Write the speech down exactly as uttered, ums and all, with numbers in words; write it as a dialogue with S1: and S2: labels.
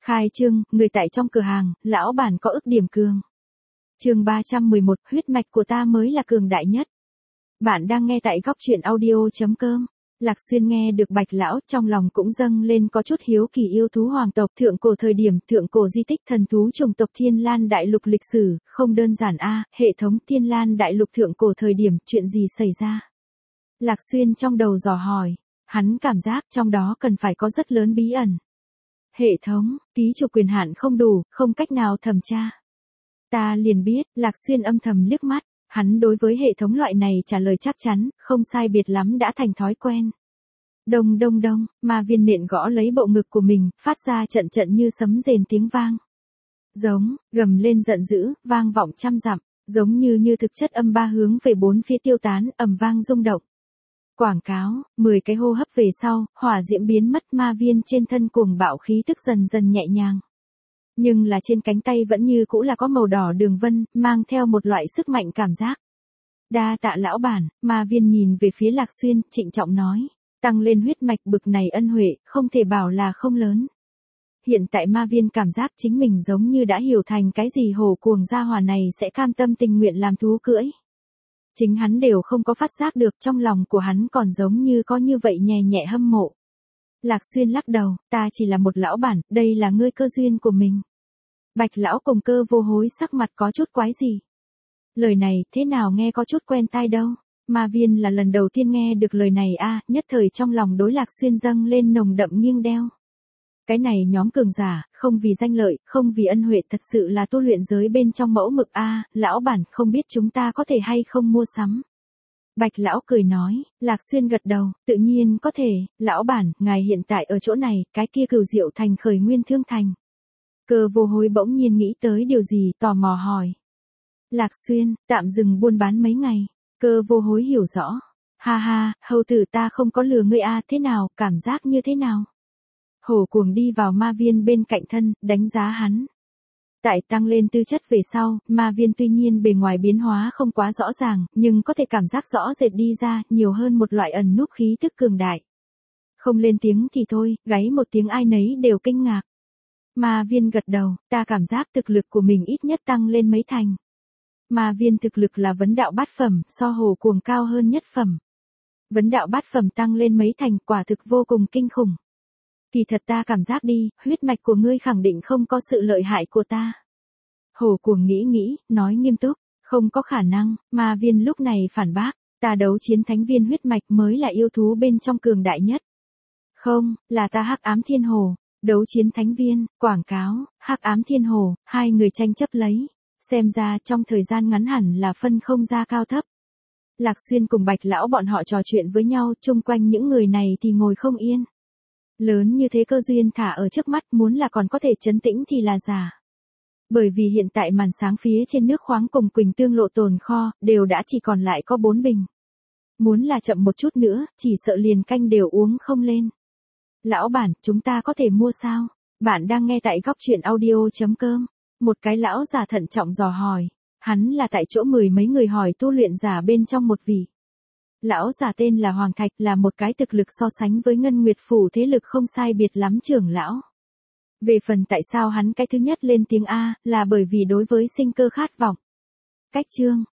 S1: Khai trương, người tại trong cửa hàng, lão bản có ức điểm cường. Chương ba trăm mười một, huyết mạch của ta mới là cường đại nhất. Bạn đang nghe tại góc truyện audio chấm com. Lạc Xuyên nghe được Bạch lão, trong lòng cũng dâng lên có chút hiếu kỳ yêu thú hoàng tộc thượng cổ thời điểm, thượng cổ di tích thần thú chủng tộc Thiên Lan Đại Lục lịch sử, không đơn giản a, hệ thống Thiên Lan Đại Lục thượng cổ thời điểm, chuyện gì xảy ra? Lạc Xuyên trong đầu dò hỏi, hắn cảm giác trong đó cần phải có rất lớn bí ẩn. Hệ thống, ký chủ quyền hạn không đủ, không cách nào thẩm tra. Ta liền biết, Lạc Xuyên âm thầm liếc mắt, hắn đối với hệ thống loại này trả lời chắc chắn, không sai biệt lắm đã thành thói quen. Đông đông đông, ma viên nện gõ lấy bộ ngực của mình, phát ra trận trận như sấm rền tiếng vang. Giống, gầm lên giận dữ, vang vọng trăm dặm, giống như như thực chất âm ba hướng về bốn phía tiêu tán, ầm vang rung động. Quảng cáo, mười cái hô hấp về sau, hỏa diễm biến mất, ma viên trên thân cuồng bạo khí tức dần dần nhẹ nhàng. Nhưng là trên cánh tay vẫn như cũ là có màu đỏ đường vân, mang theo một loại sức mạnh cảm giác. Đa tạ lão bản, ma viên nhìn về phía Lạc Xuyên, trịnh trọng nói, tăng lên huyết mạch bực này ân huệ, không thể bảo là không lớn. Hiện tại ma viên cảm giác chính mình giống như đã hiểu thành cái gì hổ cuồng gia hỏa này sẽ cam tâm tình nguyện làm thú cưỡi. Chính hắn đều không có phát giác được, trong lòng của hắn còn giống như có như vậy nhẹ nhẹ hâm mộ. Lạc Xuyên lắc đầu, ta chỉ là một lão bản, đây là ngươi cơ duyên của mình. Bạch lão cùng Cơ Vô Hối sắc mặt có chút quái gì. Lời này, thế nào nghe có chút quen tai đâu. Ma viên là lần đầu tiên nghe được lời này a, nhất thời trong lòng đối Lạc Xuyên dâng lên nồng đậm nghiêng đeo. Cái này nhóm cường giả, không vì danh lợi, không vì ân huệ, thật sự là tu luyện giới bên trong mẫu mực a, lão bản, không biết chúng ta có thể hay không mua sắm. Bạch lão cười nói, Lạc Xuyên gật đầu, tự nhiên có thể, lão bản, ngài hiện tại ở chỗ này, cái kia Cửu Diệu thành khởi nguyên thương thành. Cơ Vô Hối bỗng nhiên nghĩ tới điều gì, tò mò hỏi. Lạc Xuyên, tạm dừng buôn bán mấy ngày. Cơ Vô Hối hiểu rõ. Ha ha, hầu tử ta không có lừa ngươi a, thế nào, cảm giác như thế nào? Hổ cuồng đi vào ma viên bên cạnh thân, đánh giá hắn. Tại tăng lên tư chất về sau, ma viên tuy nhiên bề ngoài biến hóa không quá rõ ràng, nhưng có thể cảm giác rõ rệt đi ra, nhiều hơn một loại ẩn núp khí tức cường đại. Không lên tiếng thì thôi, gáy một tiếng ai nấy đều kinh ngạc. Ma viên gật đầu, ta cảm giác thực lực của mình ít nhất tăng lên mấy thành. Ma viên thực lực là vấn đạo bát phẩm, so hổ cuồng cao hơn nhất phẩm. Vấn đạo bát phẩm tăng lên mấy thành, quả thực vô cùng kinh khủng. Kỳ thật ta cảm giác đi, huyết mạch của ngươi khẳng định không có sự lợi hại của ta. Hổ cuồng nghĩ nghĩ, nói nghiêm túc, không có khả năng, ma viên lúc này phản bác, ta đấu chiến thánh viên huyết mạch mới là yêu thú bên trong cường đại nhất. Không, là ta hắc ám thiên hồ, đấu chiến thánh viên, quảng cáo, hắc ám thiên hồ, hai người tranh chấp lấy, xem ra trong thời gian ngắn hẳn là phân không ra cao thấp. Lạc Xuyên cùng Bạch lão bọn họ trò chuyện với nhau, chung quanh những người này thì ngồi không yên. Lớn như thế cơ duyên thả ở trước mắt, muốn là còn có thể trấn tĩnh thì là giả. Bởi vì hiện tại màn sáng phía trên nước khoáng cùng Quỳnh Tương lộ tồn kho, đều đã chỉ còn lại có bốn bình. Muốn là chậm một chút nữa, chỉ sợ liền canh đều uống không lên. Lão bản, chúng ta có thể mua sao? Bạn đang nghe tại góc truyện audio chấm com. Một cái lão già thận trọng dò hỏi. Hắn là tại chỗ mười mấy người hỏi tu luyện giả bên trong một vị. Lão già tên là Hoàng Thạch, là một cái thực lực so sánh với Ngân Nguyệt Phủ thế lực không sai biệt lắm trưởng lão. Về phần tại sao hắn cái thứ nhất lên tiếng A, là bởi vì đối với sinh cơ khát vọng. Cách chương,